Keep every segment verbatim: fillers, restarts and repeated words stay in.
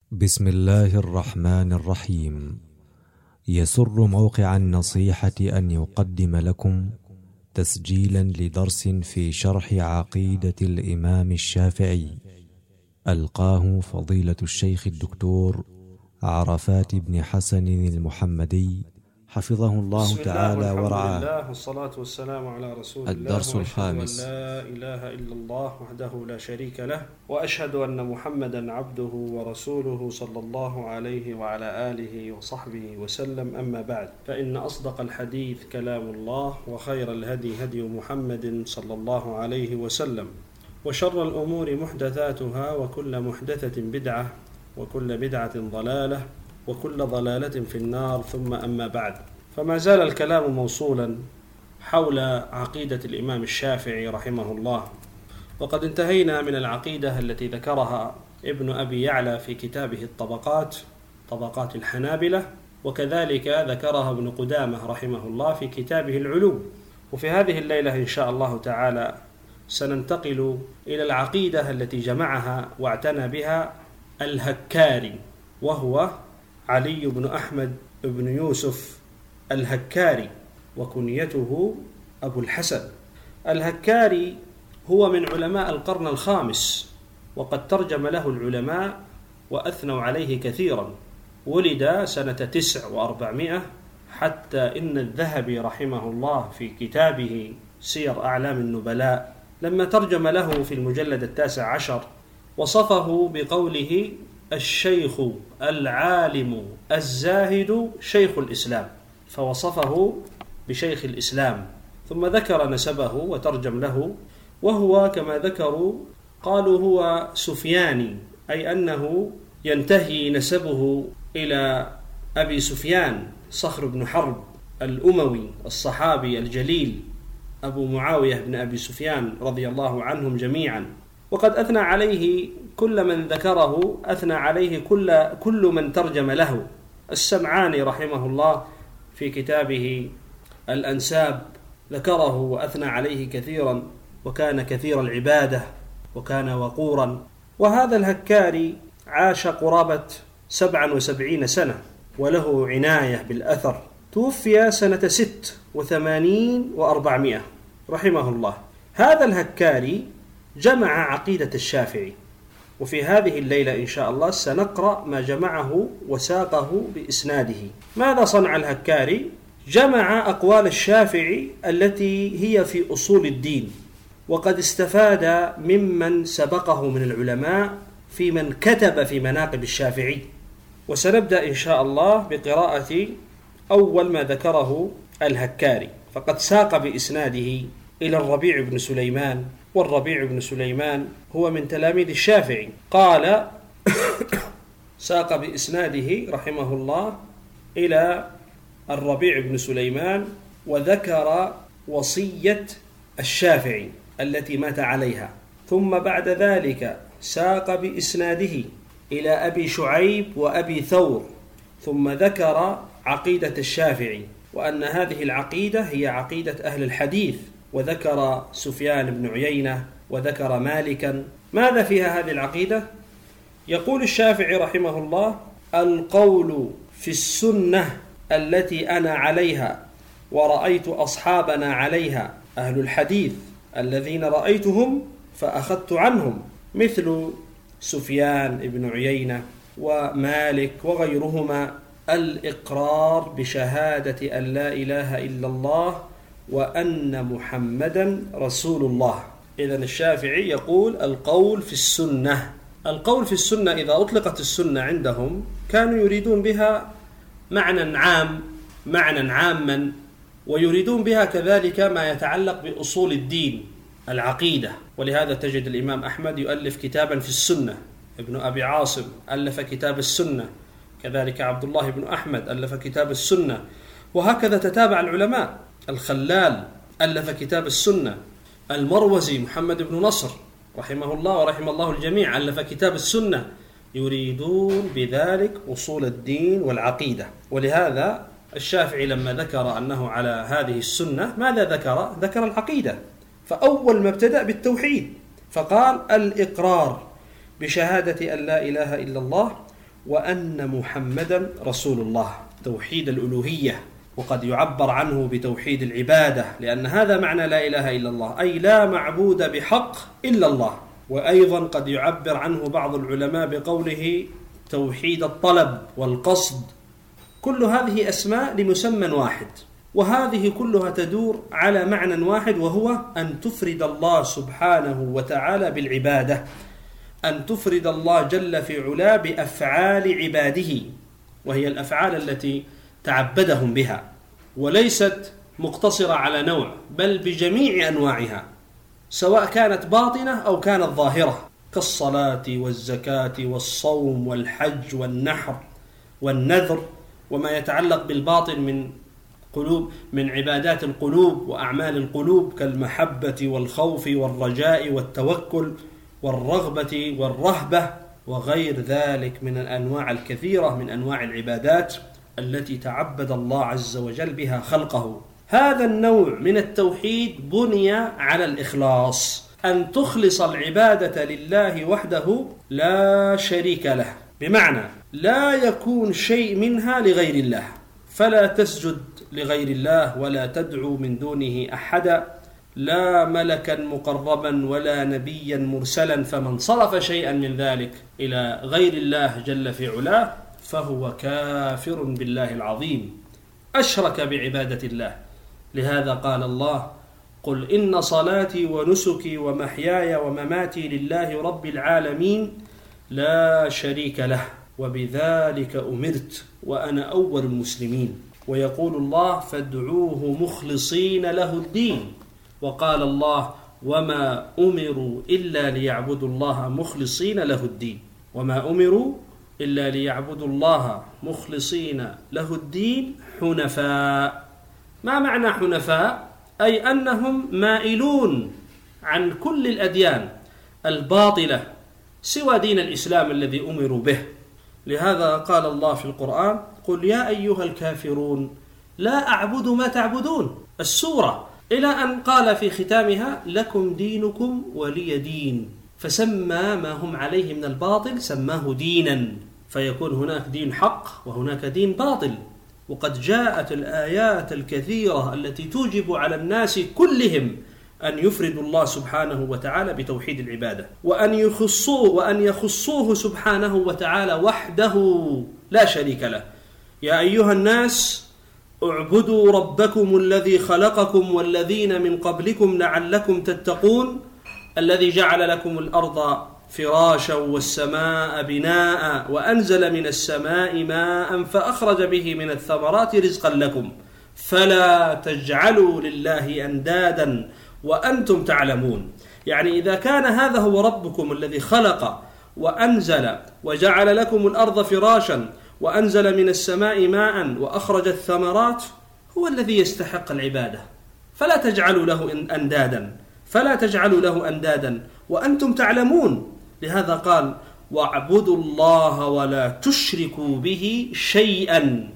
بسم الله الرحمن الرحيم. يسر موقع النصيحة أن يقدم لكم تسجيلا لدرس في شرح عقيدة الإمام الشافعي، ألقاه فضيلة الشيخ الدكتور عرفات بن حسن المحمدي حفظه الله تعالى ورعاه. الله والصلاة والسلام على رسول الله. الدرس الخامس. أن لا إله إلا الله وحده لا شريك له، وأشهد أن محمدا عبده ورسوله صلى الله عليه وعلى آله وصحبه وسلم. أما بعد، فإن أصدق الحديث كلام الله، وخير الهدي هدي محمد صلى الله عليه وسلم، وشر الأمور محدثاتها، وكل محدثة بدعة، وكل بدعة ضلالة، وكل ضلالة في النار. ثم أما بعد، فما زال الكلام موصولا حول عقيدة الإمام الشافعي رحمه الله، وقد انتهينا من العقيدة التي ذكرها ابن أبي يعلى في كتابه الطبقات، طبقات الحنابلة، وكذلك ذكرها ابن قدامة رحمه الله في كتابه العلوم. وفي هذه الليلة إن شاء الله تعالى سننتقل إلى العقيدة التي جمعها واعتنى بها الهكاري، وهو علي بن أحمد بن يوسف الهكاري، وكنيته أبو الحسن. الهكاري هو من علماء القرن الخامس، وقد ترجم له العلماء وأثنوا عليه كثيرا. ولد سنة تسع وأربعمائة، حتى إن الذهبي رحمه الله في كتابه سير أعلام النبلاء لما ترجم له في المجلد التاسع عشر وصفه بقوله: الشيخ العالم الزاهد شيخ الإسلام، فوصفه بشيخ الإسلام. ثم ذكر نسبه وترجم له، وهو كما ذكروا قالوا هو سفياني، أي أنه ينتهي نسبه إلى أبي سفيان صخر بن حرب الأموي الصحابي الجليل، أبو معاوية بن أبي سفيان رضي الله عنهم جميعا. وقد أثنى عليه كل من ذكره، أثنى عليه كل, كل من ترجم له. السمعاني رحمه الله في كتابه الأنساب ذكره وأثنى عليه كثيرا، وكان كثير العبادة، وكان وقورا. وهذا الهكاري عاش قرابة سبعا وسبعين سنة، وله عناية بالأثر. توفي سنة ست وثمانين وأربعمائة رحمه الله. هذا الهكاري جمع عقيدة الشافعي، وفي هذه الليلة إن شاء الله سنقرأ ما جمعه وساقه بإسناده. ماذا صنع الهكاري؟ جمع أقوال الشافعي التي هي في أصول الدين، وقد استفاد ممن سبقه من العلماء في من كتب في مناقب الشافعي. وسنبدأ إن شاء الله بقراءة أول ما ذكره الهكاري. فقد ساق بإسناده إلى الربيع بن سليمان، والربيع بن سليمان هو من تلاميذ الشافعي. قال ساق بإسناده رحمه الله إلى الربيع بن سليمان، وذكر وصية الشافعي التي مات عليها. ثم بعد ذلك ساق بإسناده إلى أبي شعيب وأبي ثور، ثم ذكر عقيدة الشافعي، وأن هذه العقيدة هي عقيدة أهل الحديث، وذكر سفيان بن عيينة، وذكر مالكا. ماذا فيها هذه العقيدة؟ يقول الشافعي رحمه الله: القول في السنة التي أنا عليها ورأيت أصحابنا عليها، أهل الحديث الذين رأيتهم فأخذت عنهم، مثل سفيان بن عيينة ومالك وغيرهما، الإقرار بشهادة أن لا إله إلا الله وأن محمدا رسول الله. إذن الشافعي يقول القول في السنة. القول في السنة إذا أطلقت السنة عندهم كانوا يريدون بها معنى عام، معنى عاما، ويريدون بها كذلك ما يتعلق بأصول الدين، العقيدة. ولهذا تجد الإمام أحمد يؤلف كتابا في السنة، ابن أبي عاصم ألف كتاب السنة، كذلك عبد الله بن أحمد ألف كتاب السنة، وهكذا تتابع العلماء. الخلال ألف كتاب السنة، المروزي محمد بن نصر رحمه الله ورحم الله الجميع ألف كتاب السنة. يريدون بذلك أصول الدين والعقيدة. ولهذا الشافعي لما ذكر أنه على هذه السنة ماذا ذكر؟ ذكر العقيدة. فأول ما ابتدأ بالتوحيد، فقال الإقرار بشهادة أن لا إله إلا الله وأن محمدا رسول الله، توحيد الألوهية. وقد يعبر عنه بتوحيد العبادة، لأن هذا معنى لا إله إلا الله، أي لا معبود بحق إلا الله. وأيضا قد يعبر عنه بعض العلماء بقوله توحيد الطلب والقصد. كل هذه أسماء لمسمى واحد، وهذه كلها تدور على معنى واحد، وهو أن تفرد الله سبحانه وتعالى بالعبادة، أن تفرد الله جل في علاه بأفعال عباده، وهي الأفعال التي تعبدهم بها، وليست مقتصرة على نوع، بل بجميع أنواعها، سواء كانت باطنة أو كانت ظاهرة، كالصلاة والزكاة والصوم والحج والنحر والنذر، وما يتعلق بالباطن من قلوب من عبادات القلوب وأعمال القلوب، كالمحبة والخوف والرجاء والتوكل والرغبة والرهبة وغير ذلك من الأنواع الكثيرة من أنواع العبادات التي تعبد الله عز وجل بها خلقه. هذا النوع من التوحيد بني على الإخلاص، أن تخلص العبادة لله وحده لا شريك له، بمعنى لا يكون شيء منها لغير الله، فلا تسجد لغير الله ولا تدعو من دونه أحدا، لا ملكا مقربا ولا نبيا مرسلا، فمن صرف شيئا من ذلك إلى غير الله جل في علاه فهو كافر بالله العظيم، أشرك بعبادة الله. لهذا قال الله: قل إن صلاتي ونسكي ومحياي ومماتي لله رب العالمين لا شريك له وبذلك أمرت وأنا أول المسلمين. ويقول الله: فادعوه مخلصين له الدين. وقال الله: وما أمروا إلا ليعبدوا الله مخلصين له الدين. وما أمروا إلا ليعبدوا الله مخلصين له الدين حنفاء. ما معنى حنفاء؟ أي أنهم مائلون عن كل الأديان الباطلة سوى دين الإسلام الذي أمروا به. لهذا قال الله في القرآن: قل يا أيها الكافرون لا أعبد ما تعبدون، السورة، إلى أن قال في ختامها: لكم دينكم ولي دين. فسمى ما هم عليه من الباطل سماه دينا، فيكون هناك دين حق وهناك دين باطل. وقد جاءت الآيات الكثيرة التي توجب على الناس كلهم أن يفردوا الله سبحانه وتعالى بتوحيد العبادة، وأن يخصوه وأن يخصوه سبحانه وتعالى وحده لا شريك له. يا أيها الناس اعبدوا ربكم الذي خلقكم والذين من قبلكم لعلكم تتقون، الذي جعل لكم الأرض فراشا والسماء بناء وأنزل من السماء ماء فأخرج به من الثمرات رزقا لكم فلا تجعلوا لله أندادا وأنتم تعلمون. يعني إذا كان هذا هو ربكم الذي خلق وأنزل وجعل لكم الأرض فراشا وأنزل من السماء ماء وأخرج الثمرات، هو الذي يستحق العبادة، فلا تجعلوا له أندادا فلا تجعلوا له أندادا وأنتم تعلمون. لهذا قال: واعبدوا الله ولا تشركوا به شيئا.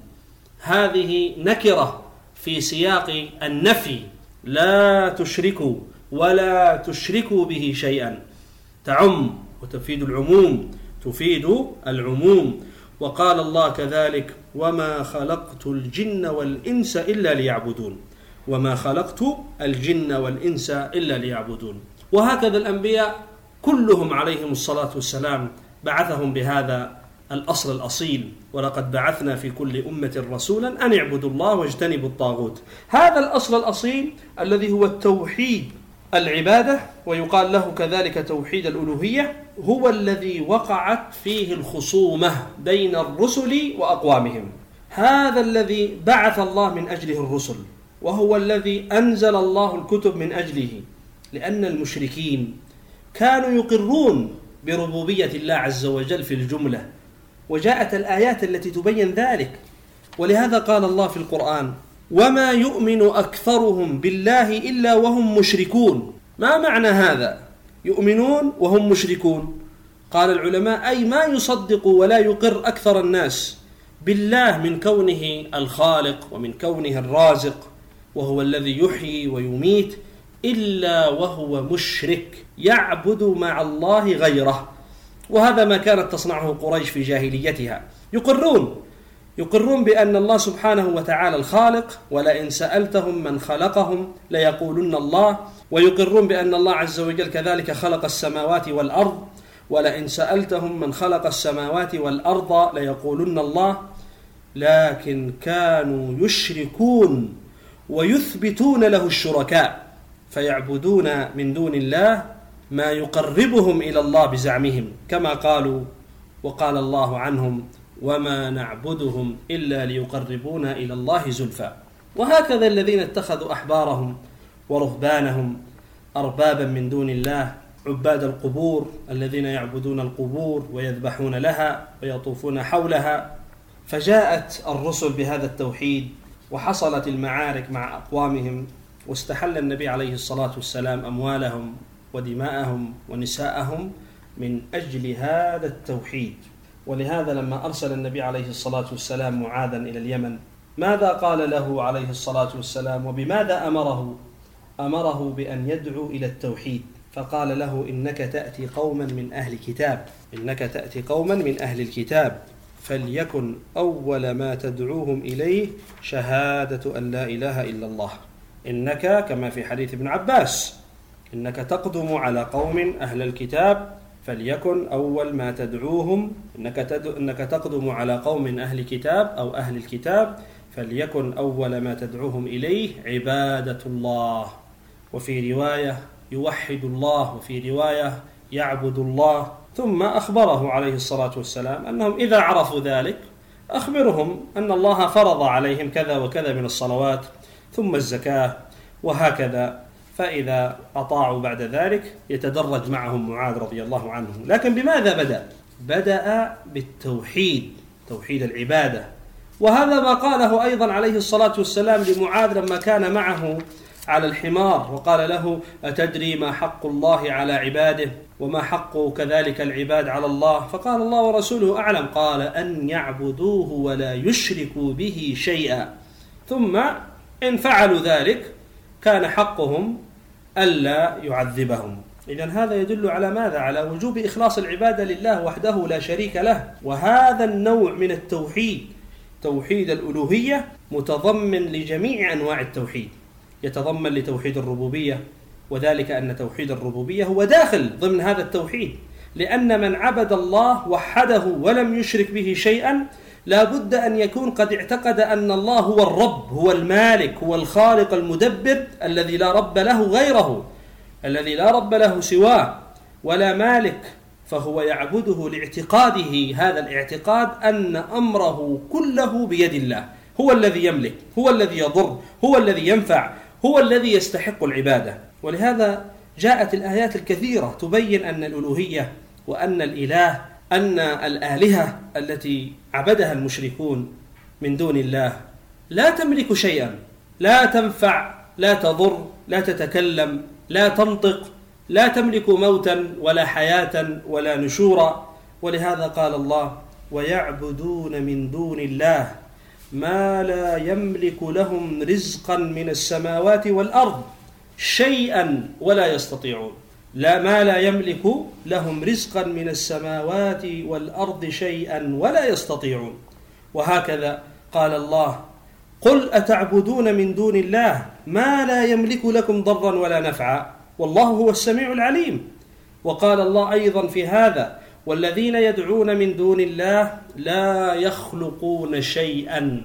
هذه نكرة في سياق النفي، لا تشركوا ولا تشركوا به شيئا، تعم وتفيد العموم تفيد العموم. وقال الله كذلك: وما خلقت الجن والإنس إلا ليعبدون وما خلقت الجن والإنس إلا ليعبدون. وهكذا الأنبياء كلهم عليهم الصلاة والسلام بعثهم بهذا الأصل الأصيل: ولقد بعثنا في كل أمة رسولا أن اعبدوا الله واجتنبوا الطاغوت. هذا الأصل الأصيل الذي هو التوحيد العبادة، ويقال له كذلك توحيد الألوهية، هو الذي وقعت فيه الخصومة بين الرسل وأقوامهم. هذا الذي بعث الله من أجله الرسل، وهو الذي أنزل الله الكتب من أجله، لأن المشركين كانوا يقرون بربوبية الله عز وجل في الجملة، وجاءت الآيات التي تبين ذلك. ولهذا قال الله في القرآن: وما يؤمن أكثرهم بالله إلا وهم مشركون. ما معنى هذا؟ يؤمنون وهم مشركون. قال العلماء: أي ما يصدق ولا يقر أكثر الناس بالله من كونه الخالق ومن كونه الرازق وهو الذي يحيي ويميت، إلا وهو مشرك يعبد مع الله غيره. وهذا ما كانت تصنعه قريش في جاهليتها. يقرون يقرون بأن الله سبحانه وتعالى الخالق، ولئن سألتهم من خلقهم ليقولن الله، ويقرون بأن الله عز وجل كذلك خلق السماوات والأرض، ولئن سألتهم من خلق السماوات والأرض ليقولن الله. لكن كانوا يشركون ويثبتون له الشركاء، فيعبدون من دون الله ما يقربهم إلى الله بزعمهم، كما قالوا وقال الله عنهم: وما نعبدهم إلا ليقربونا إلى الله زلفى. وهكذا الذين اتخذوا أحبارهم ورهبانهم أربابا من دون الله، عباد القبور الذين يعبدون القبور ويذبحون لها ويطوفون حولها. فجاءت الرسل بهذا التوحيد، وحصلت المعارك مع أقوامهم، واستحل النبي عليه الصلاة والسلام أموالهم ودماءهم ونساءهم من أجل هذا التوحيد. ولهذا لما أرسل النبي عليه الصلاة والسلام معاذا إلى اليمن، ماذا قال له عليه الصلاة والسلام وبماذا أمره؟ أمره بأن يدعو إلى التوحيد، فقال له: إنك تأتي قوما من أهل كتاب إنك تأتي قوما من أهل الكتاب فليكن أول ما تدعوهم إليه شهادة أن لا إله إلا الله. إنك كما في حديث ابن عباس: إنك تقدم على قوم أهل الكتاب فليكن أول ما تدعوهم إنك, تدعو إنك تقدم على قوم أهل كتاب أو أهل الكتاب فليكن أول ما تدعوهم إليه عبادة الله. وفي رواية يوحد الله، وفي رواية يعبد الله. ثم أخبره عليه الصلاة والسلام أنهم إذا عرفوا ذلك أخبرهم أن الله فرض عليهم كذا وكذا من الصلوات ثم الزكاة وهكذا، فإذا أطاعوا بعد ذلك يتدرج معهم معاذ رضي الله عنه. لكن بماذا بدأ؟ بدأ بالتوحيد، توحيد العبادة. وهذا ما قاله أيضا عليه الصلاة والسلام لمعاذ لما كان معه على الحمار وقال له: أتدري ما حق الله على عباده وما حق كذلك العباد على الله؟ فقال: الله ورسوله أعلم. قال: أن يعبدوه ولا يشركوا به شيئا. ثم إن فعلوا ذلك كان حقهم ألا يعذبهم. إذن هذا يدل على ماذا؟ على وجوب إخلاص العبادة لله وحده لا شريك له. وهذا النوع من التوحيد، توحيد الألوهية، متضمن لجميع أنواع التوحيد. يتضمن لتوحيد الربوبية، وذلك أن توحيد الربوبية هو داخل ضمن هذا التوحيد، لأن من عبد الله وحده ولم يشرك به شيئا لا بد أن يكون قد اعتقد أن الله هو الرب، هو المالك، هو الخالق المدبر الذي لا رب له غيره، الذي لا رب له سواه ولا مالك، فهو يعبده لاعتقاده هذا الاعتقاد أن أمره كله بيد الله، هو الذي يملك، هو الذي يضر، هو الذي ينفع، هو الذي يستحق العبادة. ولهذا جاءت الآيات الكثيرة تبين أن الألوهية وأن الإله، أن الآلهة التي عبدها المشركون من دون الله لا تملك شيئا، لا تنفع، لا تضر، لا تتكلم، لا تنطق، لا تملك موتا ولا حياة ولا نشورا. ولهذا قال الله: ويعبدون من دون الله ما لا يملك لهم رزقا من السماوات والأرض شيئا ولا يستطيعون. لا ما لا يملك لهم رزقا من السماوات والأرض شيئا ولا يستطيعون. وهكذا قال الله: قل أتعبدون من دون الله ما لا يملك لكم ضرا ولا نفعا والله هو السميع العليم. وقال الله أيضا في هذا: والذين يدعون من دون الله لا يخلقون شيئا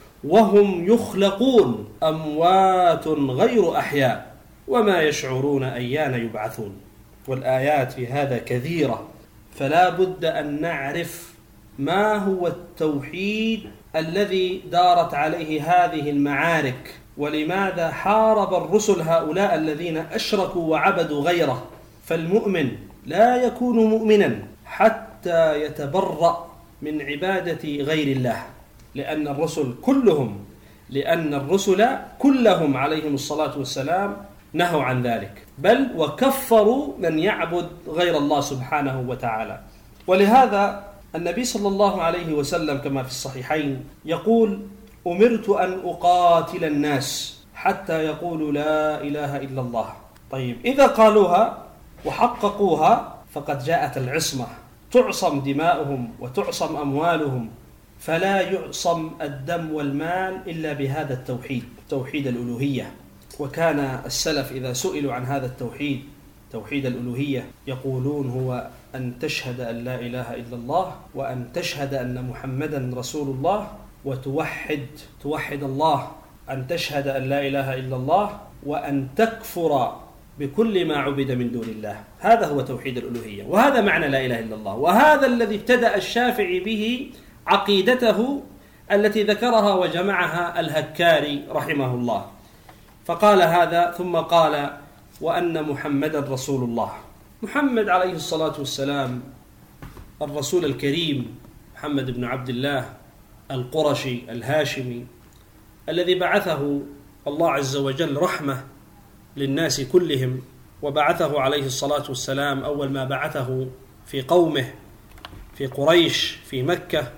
وهم يخلقون أموات غير أحياء وما يشعرون أيان يبعثون. والآيات في هذا كثيرة، فلا بد أن نعرف ما هو التوحيد الذي دارت عليه هذه المعارك، ولماذا حارب الرسل هؤلاء الذين أشركوا وعبدوا غيره. فالمؤمن لا يكون مؤمنا حتى يتبرأ من عبادة غير الله، لأن الرسل كلهم لأن الرسل كلهم عليهم الصلاة والسلام نهوا عن ذلك، بل وكفروا من يعبد غير الله سبحانه وتعالى. ولهذا النبي صلى الله عليه وسلم كما في الصحيحين يقول: أمرت أن أقاتل الناس حتى يقولوا لا إله إلا الله. طيب، إذا قالوها وحققوها فقد جاءت العصمة تعصم دماؤهم وتعصم أموالهم، فلا يعصم الدم والمال إلا بهذا التوحيد، توحيد الألوهية. وكان السلف إذا سئلوا عن هذا التوحيد، توحيد الألوهية، يقولون هو أن تشهد أن لا إله إلا الله، وأن تشهد أن محمدا رسول الله، وتوحد توحد الله، أن تشهد أن لا إله إلا الله، وأن تكفر بكل ما عبد من دون الله. هذا هو توحيد الألوهية، وهذا معنى لا إله إلا الله. وهذا الذي ابتدأ الشافعي به عقيدته التي ذكرها وجمعها الهكاري رحمه الله، فقال هذا ثم قال وأن محمدا رسول الله. محمد عليه الصلاة والسلام الرسول الكريم، محمد بن عبد الله القرشي الهاشمي، الذي بعثه الله عز وجل رحمة للناس كلهم، وبعثه عليه الصلاة والسلام أول ما بعثه في قومه في قريش في مكة،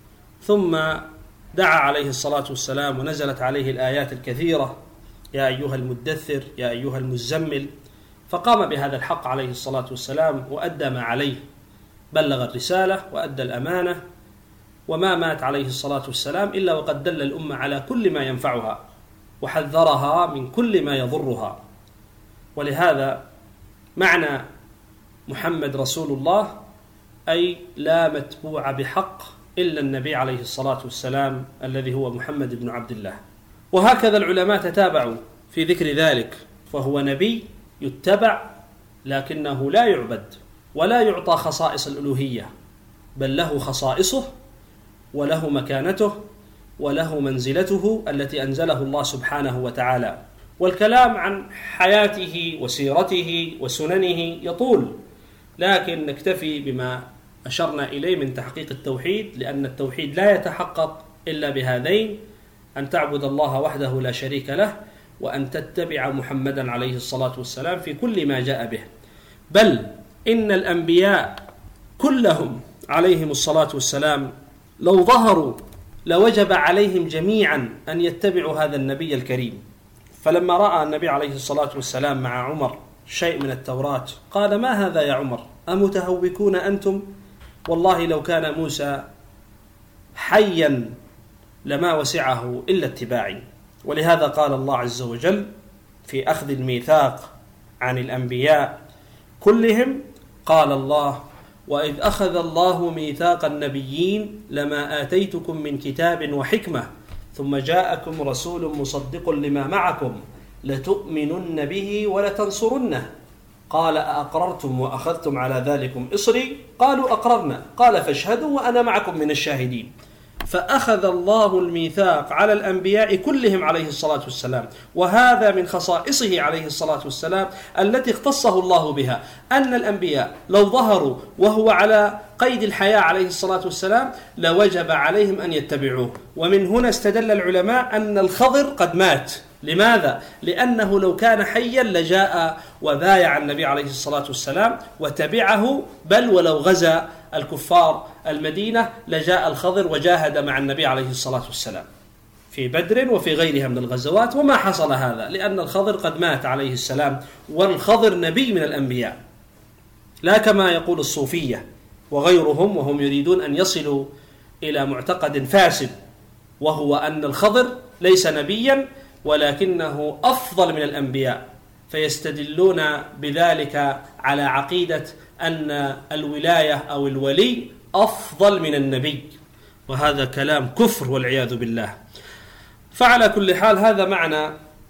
ثم دعا عليه الصلاة والسلام ونزلت عليه الآيات الكثيرة: يا أيها المدثر، يا أيها المزمل، فقام بهذا الحق عليه الصلاة والسلام وأدى ما عليه، بلغ الرسالة وأدى الأمانة، وما مات عليه الصلاة والسلام إلا وقد دل الأمة على كل ما ينفعها وحذرها من كل ما يضرها. ولهذا معنى محمد رسول الله أي لا متبوع بحق إلا النبي عليه الصلاة والسلام الذي هو محمد بن عبد الله. وهكذا العلماء تتابعوا في ذكر ذلك، فهو نبي يتبع لكنه لا يعبد ولا يعطى خصائص الألوهية، بل له خصائصه وله مكانته وله منزلته التي أنزله الله سبحانه وتعالى. والكلام عن حياته وسيرته وسننه يطول، لكن نكتفي بما أشرنا إليه من تحقيق التوحيد، لأن التوحيد لا يتحقق إلا بهذين: أن تعبد الله وحده لا شريك له، وأن تتبع محمدا عليه الصلاة والسلام في كل ما جاء به. بل إن الأنبياء كلهم عليهم الصلاة والسلام لو ظهروا لوجب عليهم جميعا أن يتبعوا هذا النبي الكريم. فلما رأى النبي عليه الصلاة والسلام مع عمر شيء من التوراة قال: ما هذا يا عمر؟ أمتهوكون أنتم؟ والله لو كان موسى حيا لما وسعه إلا اتباعي. ولهذا قال الله عز وجل في أخذ الميثاق عن الأنبياء كلهم، قال الله: وإذ أخذ الله ميثاق النبيين لما آتيتكم من كتاب وحكمة ثم جاءكم رسول مصدق لما معكم لتؤمنن به ولتنصرنه قال: أأقررتم وأخذتم على ذلكم إصري؟ قالوا أقررنا. قال: فاشهدوا وأنا معكم من الشاهدين. فأخذ الله الميثاق على الأنبياء كلهم عليه الصلاة والسلام، وهذا من خصائصه عليه الصلاة والسلام التي اختصه الله بها، أن الأنبياء لو ظهروا وهو على قيد الحياة عليه الصلاة والسلام لوجب عليهم أن يتبعوه. ومن هنا استدل العلماء أن الخضر قد مات. لماذا؟ لأنه لو كان حيا لجاء وبايع النبي عليه الصلاة والسلام وتبعه، بل ولو غزا الكفار المدينة لجاء الخضر وجاهد مع النبي عليه الصلاة والسلام في بدر وفي غيرها من الغزوات، وما حصل هذا لأن الخضر قد مات عليه السلام، والخضر نبي من الأنبياء، لا كما يقول الصوفية وغيرهم، وهم يريدون أن يصلوا إلى معتقد فاسد، وهو أن الخضر ليس نبيا ولكنه أفضل من الأنبياء، فيستدلون بذلك على عقيدة أن الولاية أو الولي أفضل من النبي، وهذا كلام كفر والعياذ بالله. فعلى كل حال هذا معنى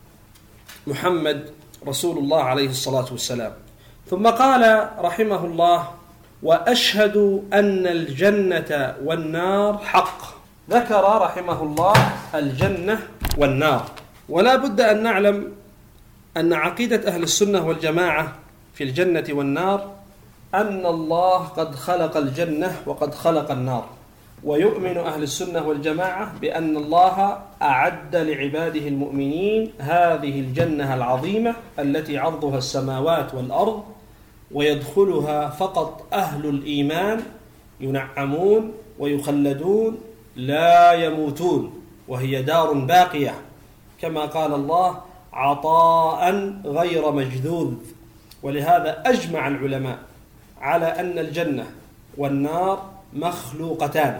محمد رسول الله عليه الصلاة والسلام. ثم قال رحمه الله: وأشهد أن الجنة والنار حق. ذكر رحمه الله الجنة والنار، ولا بد أن نعلم أن عقيدة أهل السنة والجماعة في الجنة والنار أن الله قد خلق الجنة وقد خلق النار. ويؤمن أهل السنة والجماعة بأن الله أعد لعباده المؤمنين هذه الجنة العظيمة التي عرضها السماوات والأرض، ويدخلها فقط أهل الإيمان ينعمون ويخلدون لا يموتون، وهي دار باقية كما قال الله: عطاء غير مجذوذ. ولهذا أجمع العلماء على أن الجنة والنار مخلوقتان،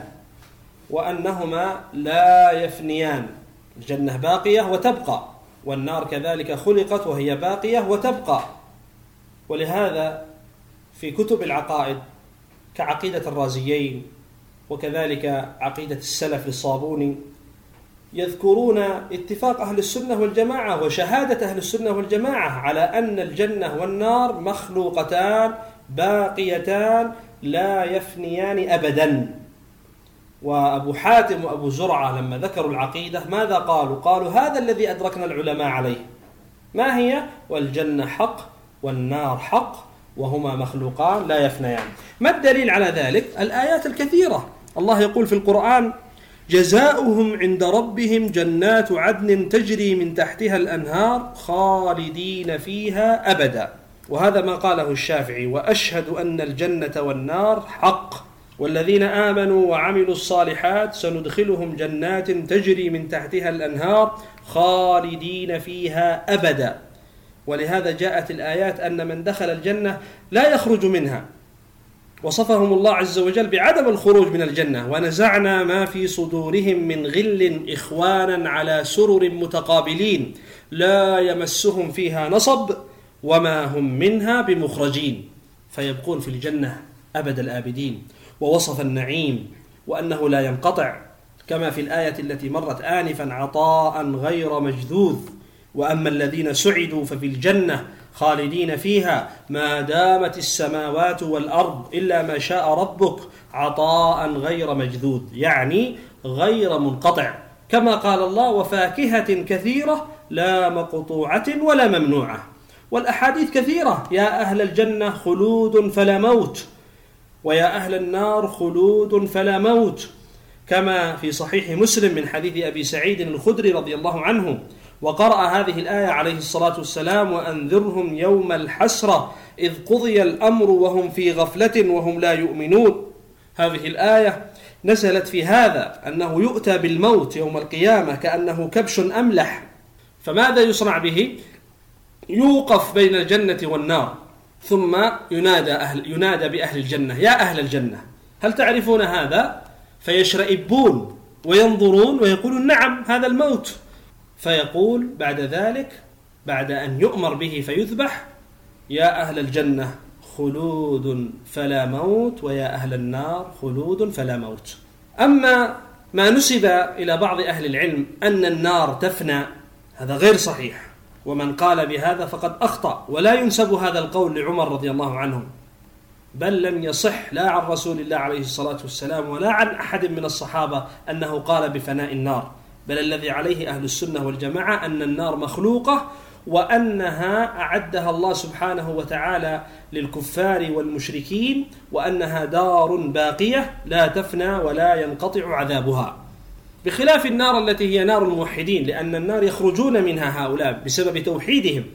وأنهما لا يفنيان. الجنة باقية وتبقى، والنار كذلك خلقت وهي باقية وتبقى. ولهذا في كتب العقائد كعقيدة الرازيين وكذلك عقيدة السلف للصابوني يذكرون اتفاق أهل السنة والجماعة وشهادة أهل السنة والجماعة على أن الجنة والنار مخلوقتان باقيتان لا يفنيان أبدا. وأبو حاتم وأبو زرعة لما ذكروا العقيدة ماذا قالوا؟ قالوا هذا الذي أدركنا العلماء عليه. ما هي؟ والجنة حق والنار حق وهما مخلوقان لا يفنيان. ما الدليل على ذلك؟ الآيات الكثيرة. الله يقول في القرآن: جزاؤهم عند ربهم جنات عدن تجري من تحتها الأنهار خالدين فيها أبدا. وهذا ما قاله الشافعي: وأشهد أن الجنة والنار حق، والذين آمنوا وعملوا الصالحات سندخلهم جنات تجري من تحتها الأنهار خالدين فيها أبدا. ولهذا جاءت الآيات أن من دخل الجنة لا يخرج منها. وصفهم الله عز وجل بعدم الخروج من الجنة: ونزعنا ما في صدورهم من غل إخوانا على سرر متقابلين لا يمسهم فيها نصب وما هم منها بمخرجين. فيبقون في الجنة أبد الآبدين. ووصف النعيم وأنه لا ينقطع، كما في الآية التي مرت آنفا: عطاء غير مجذوذ. وأما الذين سعدوا ففي الجنة خالدين فيها ما دامت السماوات والأرض إلا ما شاء ربك عطاء غير مجذوذ، يعني غير منقطع. كما قال الله: وفاكهة كثيرة لا مقطوعة ولا ممنوعة. والأحاديث كثيرة: يا أهل الجنة خلود فلا موت، ويا أهل النار خلود فلا موت، كما في صحيح مسلم من حديث أبي سعيد الخدري رضي الله عنه. وقرأ هذه الآية عليه الصلاة والسلام: وأنذرهم يوم الحسرة إذ قضي الأمر وهم في غفلة وهم لا يؤمنون. هذه الآية نزلت في هذا، أنه يؤتى بالموت يوم القيامة كأنه كبش أملح، فماذا يصنع به؟ يوقف بين الجنة والنار، ثم ينادى, أهل ينادى بأهل الجنة: يا أهل الجنة هل تعرفون هذا؟ فيشرئبون وينظرون ويقولون: نعم، هذا الموت. فيقول بعد ذلك بعد أن يؤمر به فيذبح: يا أهل الجنة خلود فلا موت، ويا أهل النار خلود فلا موت. أما ما نسب إلى بعض أهل العلم أن النار تفنى هذا غير صحيح، ومن قال بهذا فقد أخطأ. ولا ينسب هذا القول لعمر رضي الله عنه، بل لم يصح لا عن رسول الله عليه الصلاة والسلام ولا عن أحد من الصحابة أنه قال بفناء النار. بل الذي عليه أهل السنة والجماعة أن النار مخلوقة، وأنها أعدها الله سبحانه وتعالى للكفار والمشركين، وأنها دار باقية لا تفنى ولا ينقطع عذابها، بخلاف النار التي هي نار الموحدين، لأن النار يخرجون منها هؤلاء بسبب توحيدهم.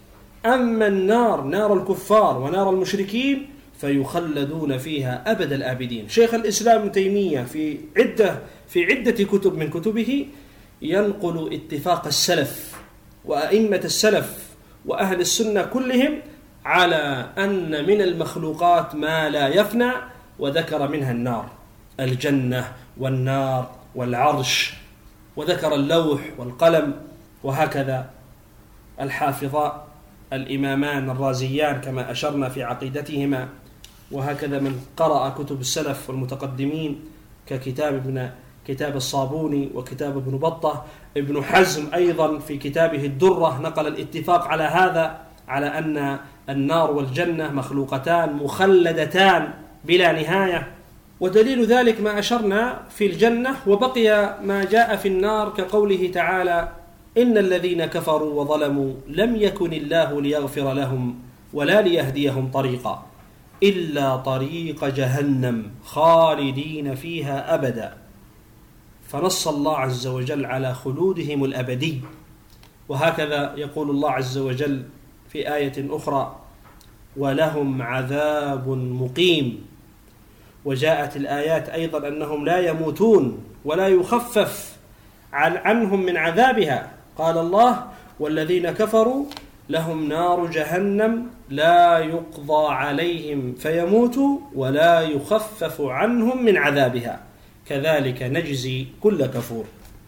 أما النار نار الكفار ونار المشركين فيخلدون فيها أبد الآبدين. شيخ الإسلام ابن تيمية في عدة في عدة كتب من كتبه ينقل اتفاق السلف وأئمة السلف وأهل السنة كلهم على أن من المخلوقات ما لا يفنى، وذكر منها النار، الجنة والنار والعرش، وذكر اللوح والقلم، وهكذا الحافظاء الإمامان الرازيان كما أشرنا في عقيدتهما. وهكذا من قرأ كتب السلف والمتقدمين ككتاب ابن كتاب الصابوني وكتاب ابن بطة. ابن حزم أيضا في كتابه الدرة نقل الاتفاق على هذا، على أن النار والجنة مخلوقتان مخلدتان بلا نهاية. ودليل ذلك ما أشرنا في الجنة، وبقي ما جاء في النار كقوله تعالى: إن الذين كفروا وظلموا لم يكن الله ليغفر لهم ولا ليهديهم طريقا إلا طريق جهنم خالدين فيها أبدا. فنص الله عز وجل على خلودهم الأبدي. وهكذا يقول الله عز وجل في آية أخرى: ولهم عذاب مقيم. وجاءت الآيات أيضا أنهم لا يموتون ولا يخفف عنهم من عذابها. قال الله: والذين كفروا لهم نار جهنم لا يقضى عليهم فيموتوا ولا يخفف عنهم من عذابها كذلك نجزي كل كفور.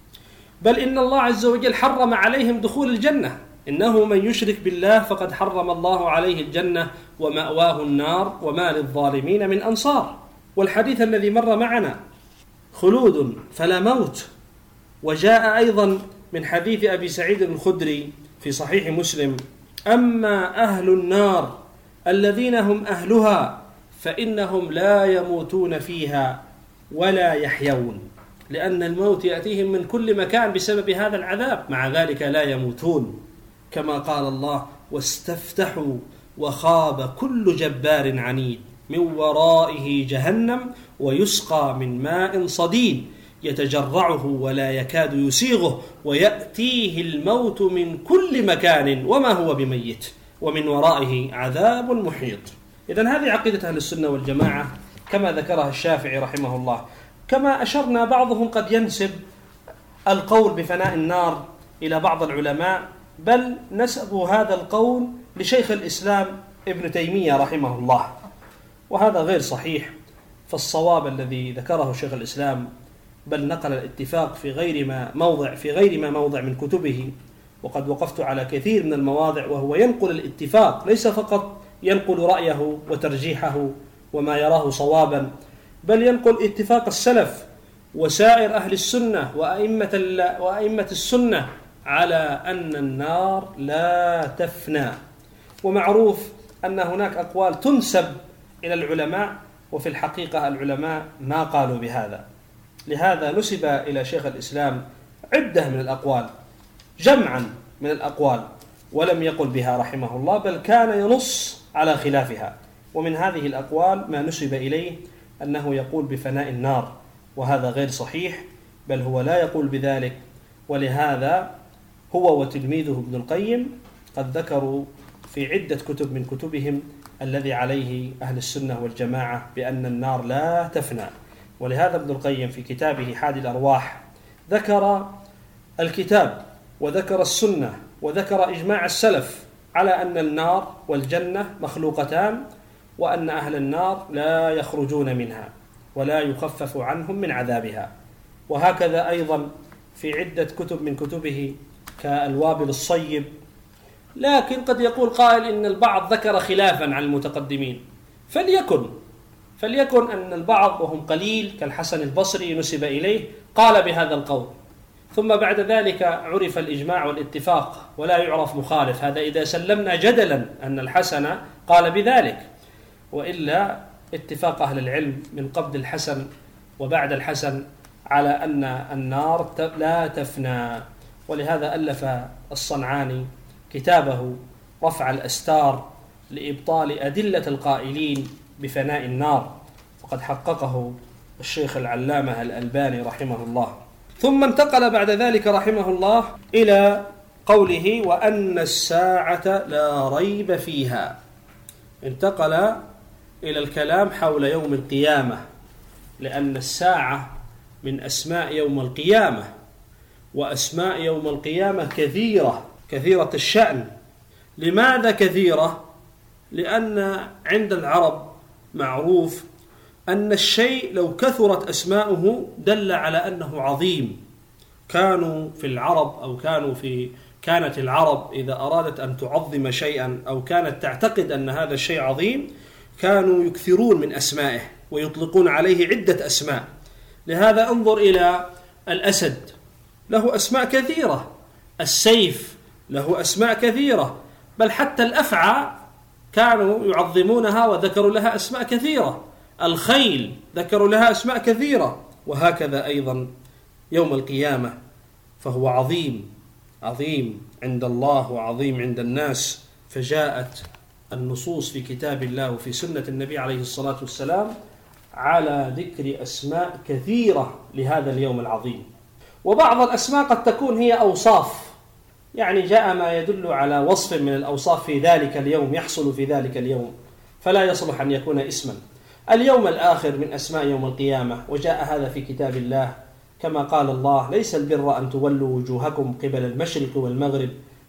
بل إن الله عز وجل حرم عليهم دخول الجنة، إنه من يشرك بالله فقد حرم الله عليه الجنة ومأواه النار وما للظالمين من أنصار. والحديث الذي مر معنا خلود فلا موت. وجاء أيضا من حديث أبي سعيد الخدري في صحيح مسلم: أما أهل النار الذين هم أهلها فإنهم لا يموتون فيها ولا يحيون، لأن الموت يأتيهم من كل مكان بسبب هذا العذاب، مع ذلك لا يموتون، كما قال الله: واستفتحوا وخاب كل جبار عنيد من ورائه جهنم ويسقى من ماء صديد يتجرعه ولا يكاد يسيغه ويأتيه الموت من كل مكان وما هو بميت ومن ورائه عذاب محيط. إذن هذه عقيدة أهل السنة والجماعة كما ذكرها الشافعي رحمه الله. كما أشرنا بعضهم قد ينسب القول بفناء النار إلى بعض العلماء، بل نسبوا هذا القول لشيخ الإسلام ابن تيمية رحمه الله، وهذا غير صحيح. فالصواب الذي ذكره شيخ الإسلام، بل نقل الاتفاق في غير ما موضع في غير ما موضع من كتبه، وقد وقفت على كثير من المواضع وهو ينقل الاتفاق، ليس فقط ينقل رأيه وترجيحه وما يراه صوابا، بل ينقل اتفاق السلف وسائر أهل السنة وأئمة وأئمة السنة على أن النار لا تفنى. ومعروف أن هناك أقوال تنسب إلى العلماء، وفي الحقيقة العلماء ما قالوا بهذا. لهذا نسب إلى شيخ الإسلام عدة من الأقوال، جمعا من الأقوال، ولم يقل بها رحمه الله، بل كان ينص على خلافها. ومن هذه الأقوال ما نسب إليه أنه يقول بفناء النار، وهذا غير صحيح، بل هو لا يقول بذلك. ولهذا هو وتلميذه ابن القيم قد ذكروا في عدة كتب من كتبهم الذي عليه أهل السنة والجماعة بأن النار لا تفنى. ولهذا ابن القيم في كتابه حادي الأرواح ذكر الكتاب وذكر السنة وذكر إجماع السلف على أن النار والجنة مخلوقتان، وأن أهل النار لا يخرجون منها ولا يخفف عنهم من عذابها. وهكذا أيضا في عدة كتب من كتبه كالوابل الصيب. لكن قد يقول قائل إن البعض ذكر خلافا عن المتقدمين، فليكن فليكن أن البعض وهم قليل كالحسن البصري نسب إليه قال بهذا القول، ثم بعد ذلك عرف الإجماع والاتفاق ولا يعرف مخالف. هذا إذا سلمنا جدلا أن الحسن قال بذلك، وإلا اتفاق أهل العلم من قبل الحسن وبعد الحسن على أن النار لا تفنى. ولهذا ألف الصنعاني كتابه رفع الأستار لإبطال أدلة القائلين بفناء النار، وقد حققه الشيخ العلامة الألباني رحمه الله. ثم انتقل بعد ذلك رحمه الله إلى قوله: وأن الساعة لا ريب فيها. انتقل إلى الكلام حول يوم القيامة، لأن الساعة من أسماء يوم القيامة، وأسماء يوم القيامة كثيرة كثيرة الشأن. لماذا كثيرة؟ لأن عند العرب معروف أن الشيء لو كثرت أسماؤه دل على أنه عظيم. كانوا في العرب أو كانوا في كانت العرب إذا أرادت أن تعظم شيئا أو كانت تعتقد أن هذا الشيء عظيم كانوا يكثرون من أسمائه ويطلقون عليه عدة أسماء. لهذا انظر إلى الأسد، له أسماء كثيرة، السيف له أسماء كثيرة، بل حتى الأفعى كانوا يعظمونها وذكروا لها أسماء كثيرة، الخيل ذكروا لها أسماء كثيرة. وهكذا أيضا يوم القيامة فهو عظيم عظيم عند الله وعظيم عند الناس. فجاءت النصوص في كتاب الله وفي سنة النبي عليه الصلاة والسلام على ذكر أسماء كثيرة لهذا اليوم العظيم. وبعض الأسماء قد تكون هي أوصاف، يعني جاء ما يدل على وصف من الأوصاف في ذلك اليوم يحصل في ذلك اليوم، فلا يصلح أن يكون اسما. اليوم الآخر من أسماء يوم القيامة، وجاء هذا في كتاب الله كما قال الله: ليس البر أن تولوا وجوهكم قبل المشرق والمغرب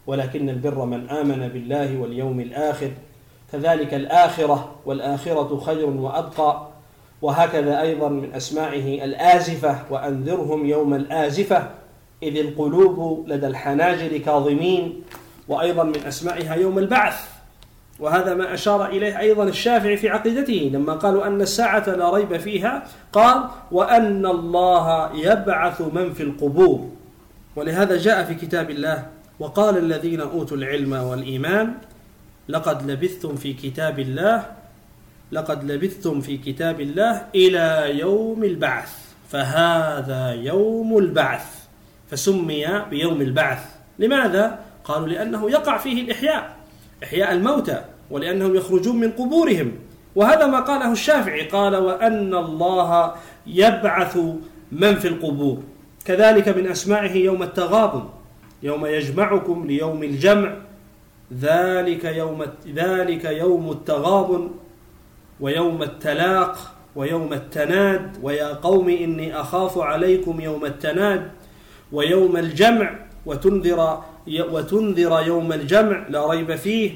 ولكن البر من آمن بالله واليوم الآخر، كذلك الآخرة، والآخرة خير وأبقى. وهكذا أيضا من أسمائه الآزفة، وأنذرهم يوم الآزفة إذ القلوب لدى الحناجر كاظمين. وأيضا من أسمائها يوم البعث، وهذا ما أشار إليه أيضا الشافعي في عقيدته لما قالوا أن الساعة لا ريب فيها، قال وأن الله يبعث من في القبور. ولهذا جاء في كتاب الله وقال الذين أوتوا العلم والإيمان لقد لبثتم في كتاب الله لقد لبثتم في كتاب الله إلى يوم البعث، فهذا يوم البعث، فسمي بيوم البعث. لماذا؟ قالوا لأنه يقع فيه الإحياء، إحياء الموتى، ولأنهم يخرجون من قبورهم. وهذا ما قاله الشافعي، قال وأن الله يبعث من في القبور. كذلك من أسمائه يوم التغابن، يوم يجمعكم ليوم الجمع، ذلك يوم ذلك يوم التغابن، ويوم التلاق، ويوم التناد، ويا قوم إني أخاف عليكم يوم التناد، ويوم الجمع، وتنذر وتنذر يوم الجمع لا ريب فيه،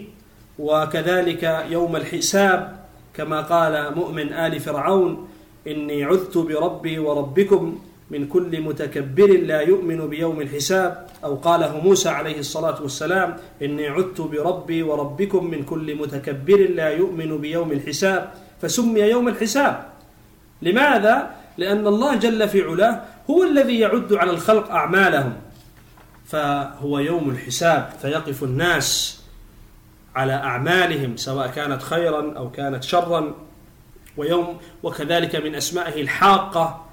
وكذلك يوم الحساب كما قال مؤمن آل فرعون إني عذت بربي وربكم من كل متكبر لا يؤمن بيوم الحساب، أو قاله موسى عليه الصلاة والسلام إني عذت بربي وربكم من كل متكبر لا يؤمن بيوم الحساب، فسمي يوم الحساب. لماذا؟ لأن الله جل في علاه هو الذي يعد على الخلق أعمالهم، فهو يوم الحساب، فيقف الناس على أعمالهم سواء كانت خيرا أو كانت شرا. ويوم وكذلك من أسمائه الحاقة،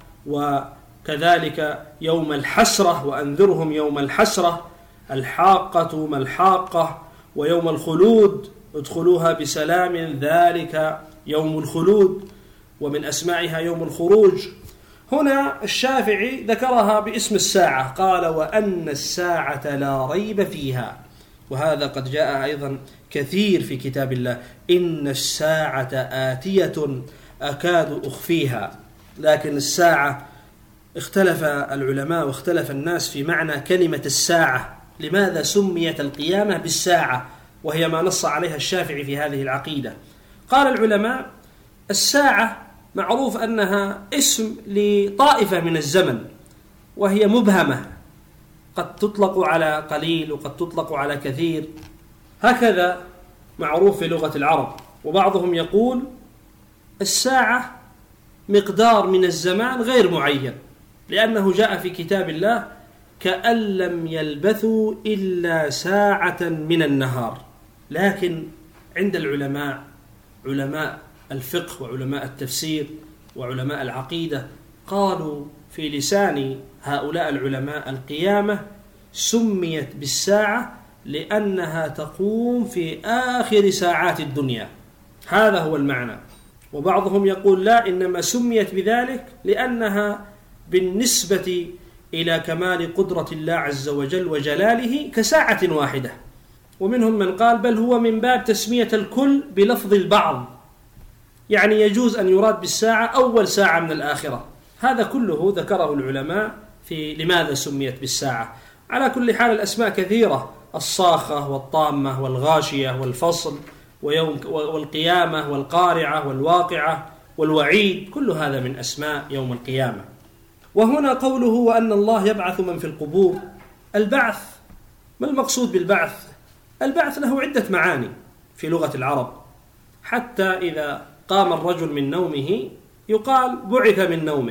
وكذلك يوم الحسرة، وأنذرهم يوم الحسرة، الحاقة ما الحاقة، ويوم الخلود ادخلوها بسلام ذلك يوم الخلود. ومن أسمائها يوم الخروج. هنا الشافعي ذكرها باسم الساعة، قال وأن الساعة لا ريب فيها، وهذا قد جاء أيضا كثير في كتاب الله إن الساعة آتية أكاد أخفيها. لكن الساعة اختلف العلماء واختلف الناس في معنى كلمة الساعة، لماذا سميت القيامة بالساعة وهي ما نص عليها الشافعي في هذه العقيدة؟ قال العلماء الساعة معروف أنها اسم لطائفة من الزمن، وهي مبهمة، قد تطلق على قليل وقد تطلق على كثير، هكذا معروف في لغة العرب. وبعضهم يقول الساعة مقدار من الزمان غير معين، لأنه جاء في كتاب الله كأن لم يلبثوا إلا ساعة من النهار. لكن عند العلماء، علماء الفقه وعلماء التفسير وعلماء العقيدة، قالوا في لسان هؤلاء العلماء القيامة سميت بالساعة لأنها تقوم في آخر ساعات الدنيا، هذا هو المعنى. وبعضهم يقول لا، إنما سميت بذلك لأنها بالنسبة إلى كمال قدرة الله عز وجل وجلاله كساعة واحدة. ومنهم من قال بل هو من باب تسمية الكل بلفظ البعض، يعني يجوز أن يراد بالساعة أول ساعة من الآخرة. هذا كله ذكره العلماء في لماذا سميت بالساعة. على كل حال الأسماء كثيرة، الصاخة والطامة والغاشية والفصل ويوم والقيامة والقارعة والواقعة والوعيد، كل هذا من أسماء يوم القيامة. وهنا قوله وأن الله يبعث من في القبور. البعث، ما المقصود بالبعث؟ البعث له عدة معاني في لغة العرب، حتى إذا قام الرجل من نومه يقال بعث من نومه،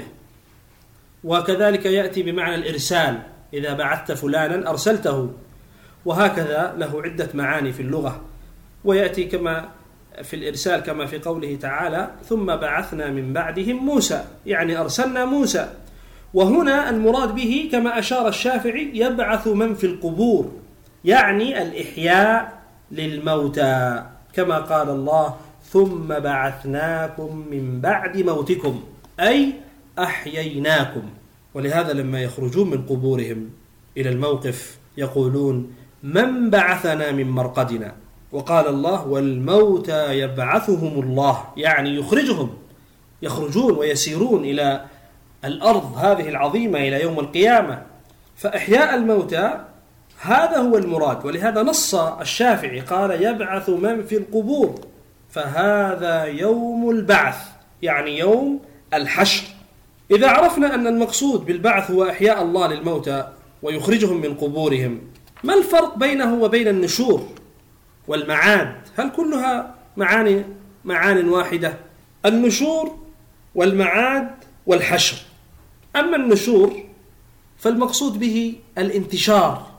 وكذلك يأتي بمعنى الإرسال، إذا بعثت فلانا أرسلته، وهكذا له عدة معاني في اللغة. ويأتي كما في الإرسال كما في قوله تعالى ثم بعثنا من بعدهم موسى، يعني أرسلنا موسى. وهنا المراد به كما أشار الشافعي يبعث من في القبور، يعني الإحياء للموتى، كما قال الله ثم بعثناكم من بعد موتكم، أي أحييناكم. ولهذا لما يخرجون من قبورهم إلى الموقف يقولون من بعثنا من مرقدنا، وقال الله والموتى يبعثهم الله، يعني يخرجهم، يخرجون ويسيرون إلى الأرض هذه العظيمة إلى يوم القيامة. فإحياء الموتى هذا هو المراد. ولهذا نص الشافعي قال يبعث من في القبور فهذا يوم البعث، يعني يوم الحشر. إذا عرفنا أن المقصود بالبعث هو إحياء الله للموتى ويخرجهم من قبورهم، ما الفرق بينه وبين النشور والمعاد؟ هل كلها معاني معان واحدة؟ النشور والمعاد والحشر. أما النشور فالمقصود به الانتشار،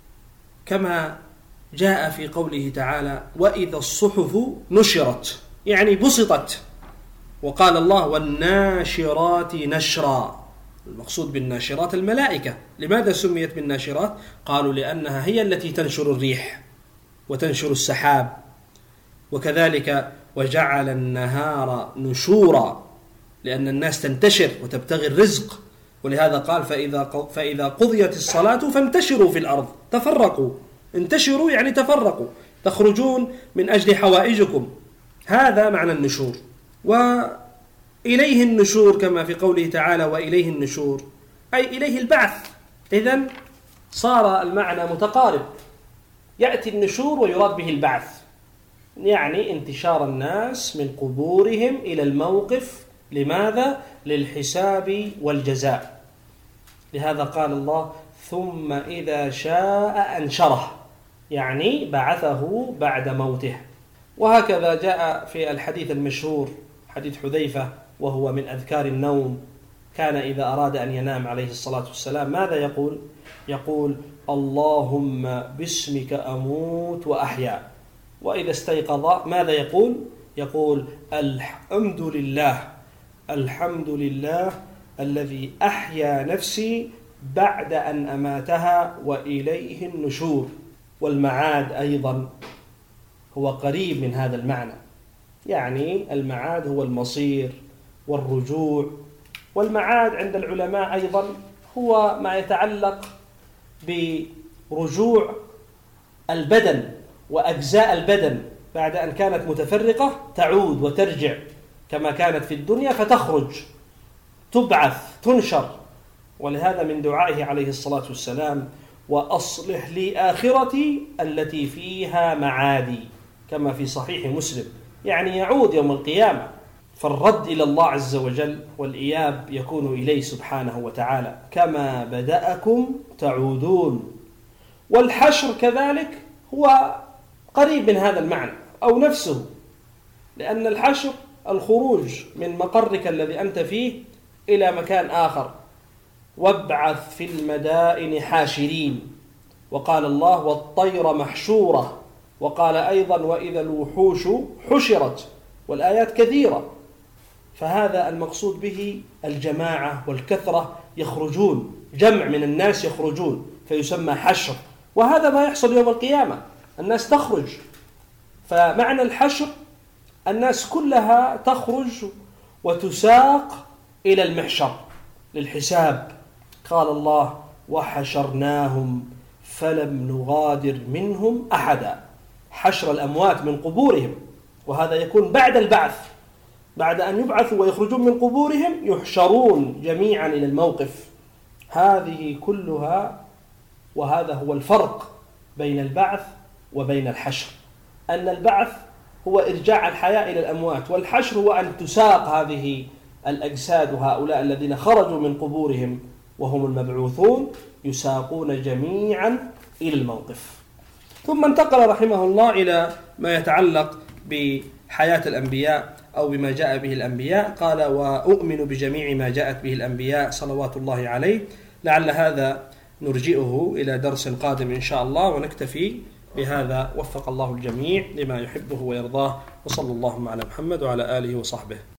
كما جاء في قوله تعالى وإذا الصحف نشرت، يعني بسطت. وقال الله والناشرات نشرا، المقصود بالناشرات الملائكة. لماذا سميت بالناشرات؟ قالوا لأنها هي التي تنشر الريح وتنشر السحاب. وكذلك وجعل النهار نشورا، لأن الناس تنتشر وتبتغي الرزق. ولهذا قال فإذا فإذا قضيت الصلاة فانتشروا في الأرض، تفرقوا. انتشروا يعني تفرقوا، تخرجون من أجل حوائجكم. هذا معنى النشور. وإليه النشور كما في قوله تعالى وإليه النشور، أي إليه البعث. إذن صار المعنى متقارب، يأتي النشور ويراد به البعث، يعني انتشار الناس من قبورهم إلى الموقف. لماذا؟ للحساب والجزاء. لهذا قال الله ثم إذا شاء أنشره، يعني بعثه بعد موته. وهكذا جاء في الحديث المشهور حديث حذيفة، وهو من أذكار النوم، كان إذا أراد أن ينام عليه الصلاة والسلام ماذا يقول؟ يقول اللهم باسمك أموت وأحيا. وإذا استيقظ ماذا يقول؟ يقول الحمد لله الحمد لله الذي أحيا نفسي بعد أن أماتها وإليه النشور. والمعاد أيضا هو قريب من هذا المعنى، يعني المعاد هو المصير والرجوع. والمعاد عند العلماء أيضا هو ما يتعلق برجوع البدن وأجزاء البدن بعد أن كانت متفرقة، تعود وترجع كما كانت في الدنيا، فتخرج تبعث تنشر. ولهذا من دعائه عليه الصلاة والسلام وأصلح لي آخرتي التي فيها معادي، كما في صحيح مسلم، يعني يعود يوم القيامة. فالرد إلى الله عز وجل والإياب يكون إليه سبحانه وتعالى، كما بدأكم تعودون. والحشر كذلك هو قريب من هذا المعنى أو نفسه، لأن الحشر الخروج من مقرك الذي أنت فيه إلى مكان آخر. وابعث في المدائن حاشرين، وقال الله والطير محشورة، وقال أيضا وإذا الوحوش حشرت، والآيات كثيرة. فهذا المقصود به الجماعة والكثرة، يخرجون، جمع من الناس يخرجون فيسمى حشر. وهذا ما يحصل يوم القيامة، الناس تخرج. فمعنى الحشر الناس كلها تخرج وتساق إلى المحشر للحساب. قال الله وحشرناهم فلم نغادر منهم أحدا، حشر الأموات من قبورهم، وهذا يكون بعد البعث، بعد أن يبعثوا ويخرجون من قبورهم يحشرون جميعا إلى الموقف. هذه كلها، وهذا هو الفرق بين البعث وبين الحشر، أن البعث هو إرجاع الحياة إلى الأموات، والحشر هو أن تساق هذه الأجساد، هؤلاء الذين خرجوا من قبورهم وهم المبعوثون يساقون جميعا إلى الموقف. ثم انتقل رحمه الله إلى ما يتعلق بحياة الأنبياء أو بما جاء به الأنبياء. قال وأؤمن بجميع ما جاءت به الأنبياء صلوات الله عليه. لعل هذا نرجئه إلى درس قادم إن شاء الله، ونكتفي بهذا. وفق الله الجميع لما يحبه ويرضاه، وصلى الله على محمد وعلى آله وصحبه.